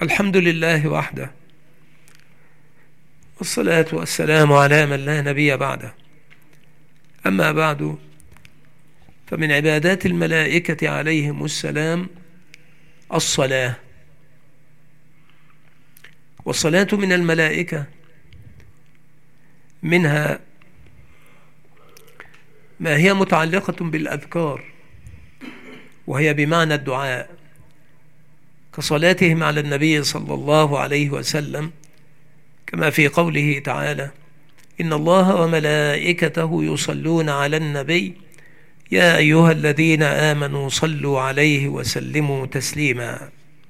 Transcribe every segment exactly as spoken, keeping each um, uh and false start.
الحمد لله وحده، والصلاة والسلام على من لا نبي بعده. أما بعد، فمن عبادات الملائكة عليهم السلام الصلاة، والصلاة من الملائكة منها ما هي متعلقة بالأذكار، وهي بمعنى الدعاء، كصلاتهم على النبي صلى الله عليه وسلم، كما في قوله تعالى: إن الله وملائكته يصلون على النبي يا أيها الذين آمنوا صلوا عليه وسلموا تسليما.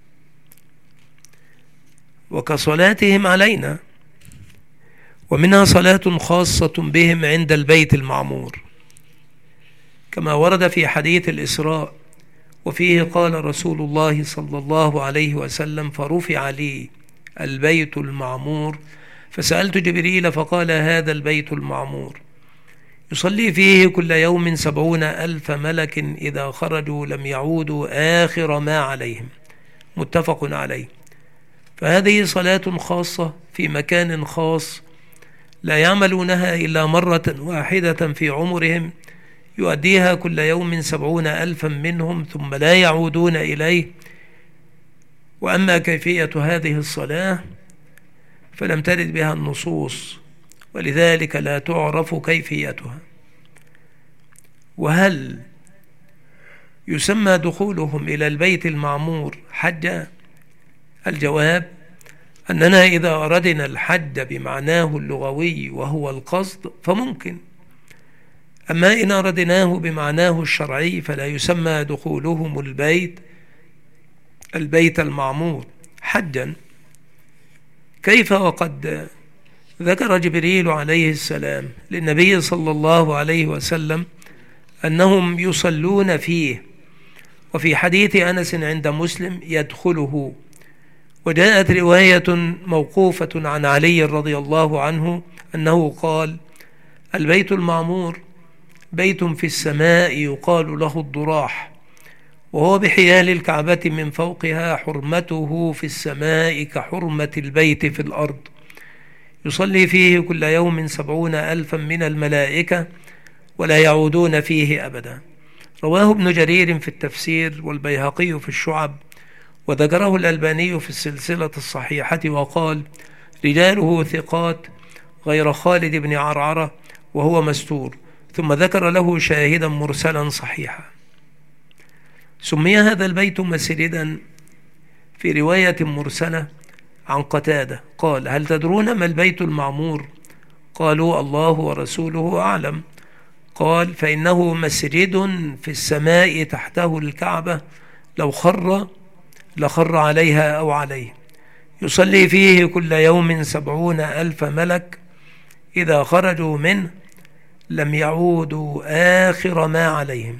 وكصلاتهم علينا، ومنها صلاة خاصة بهم عند البيت المعمور، كما ورد في حديث الإسراء، وفيه قال رسول الله صلى الله عليه وسلم: فرفع لي البيت المعمور فسألت جبريل فقال: هذا البيت المعمور يصلي فيه كل يوم سبعون ألف ملك إذا خرجوا لم يعودوا آخر ما عليهم، متفق عليه. فهذه صلاة خاصة في مكان خاص لا يعملونها إلا مرة واحدة في عمرهم، يؤديها كل يوم سبعون ألفا منهم ثم لا يعودون إليه. وأما كيفية هذه الصلاة فلم ترد بها النصوص، ولذلك لا تعرف كيفيتها. وهل يسمى دخولهم إلى البيت المعمور حجا؟ الجواب أننا إذا أردنا الحج بمعناه اللغوي وهو القصد فممكن، أما إن أردناه بمعناه الشرعي فلا يسمى دخولهم البيت البيت المعمور حجا. كيف وقد ذكر جبريل عليه السلام للنبي صلى الله عليه وسلم أنهم يصلون فيه، وفي حديث أنس عند مسلم يدخله. وجاءت رواية موقوفة عن علي رضي الله عنه أنه قال: البيت المعمور بيت في السماء يقال له الضراح، وهو بحيال الكعبة من فوقها، حرمته في السماء كحرمة البيت في الأرض، يصلي فيه كل يوم سبعون ألفا من الملائكة ولا يعودون فيه أبدا. رواه ابن جرير في التفسير، والبيهقي في الشعب، وذكره الألباني في السلسلة الصحيحة وقال: رجاله ثقات غير خالد بن عرعرة وهو مستور، ثم ذكر له شاهدا مرسلا صحيحا. سمي هذا البيت مسجدا في رواية مرسلة عن قتادة قال: هل تدرون ما البيت المعمور؟ قالوا: الله ورسوله أعلم. قال: فإنه مسجد في السماء تحته الكعبة، لو خر لخر عليها أو عليه، يصلي فيه كل يوم سبعون ألف ملك إذا خرجوا منه لم يعودوا آخر ما عليهم.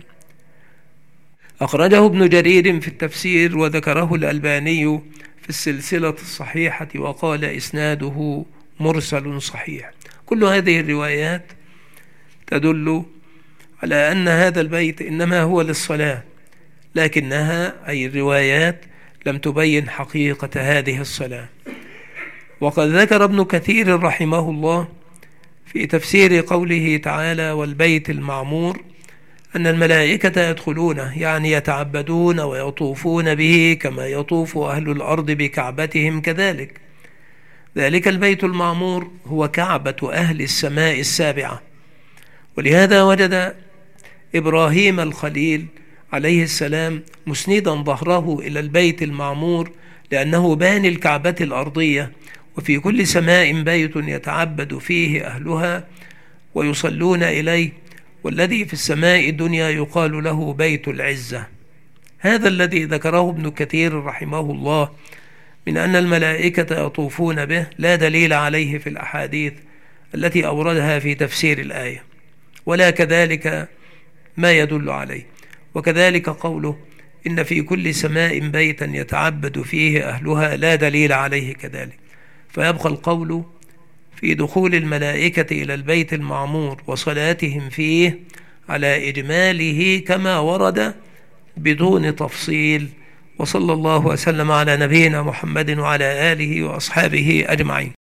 أخرجه ابن جرير في التفسير، وذكره الألباني في السلسلة الصحيحة وقال: إسناده مرسل صحيح. كل هذه الروايات تدل على أن هذا البيت إنما هو للصلاة، لكنها أي الروايات لم تبين حقيقة هذه الصلاة. وقد ذكر ابن كثير رحمه الله في تفسير قوله تعالى: والبيت المعمور، أن الملائكة يدخلونه، يعني يتعبدون ويطوفون به كما يطوف أهل الأرض بكعبتهم كذلك. ذلك البيت المعمور هو كعبة أهل السماء السابعة. ولهذا وجد إبراهيم الخليل عليه السلام مسندا ظهره إلى البيت المعمور، لأنه باني الكعبة الأرضية، وفي كل سماء بيت يتعبد فيه أهلها ويصلون إليه، والذي في السماء الدنيا يقال له بيت العزة. هذا الذي ذكره ابن كثير رحمه الله من أن الملائكة يطوفون به لا دليل عليه في الأحاديث التي أوردها في تفسير الآية، ولا كذلك ما يدل عليه. وكذلك قوله: إن في كل سماء بيتا يتعبد فيه أهلها لا دليل عليه كذلك. فيبقى القول في دخول الملائكة إلى البيت المعمور وصلاتهم فيه على إجماله كما ورد بدون تفصيل وصلى الله وسلم على نبينا محمد وعلى آله وأصحابه أجمعين.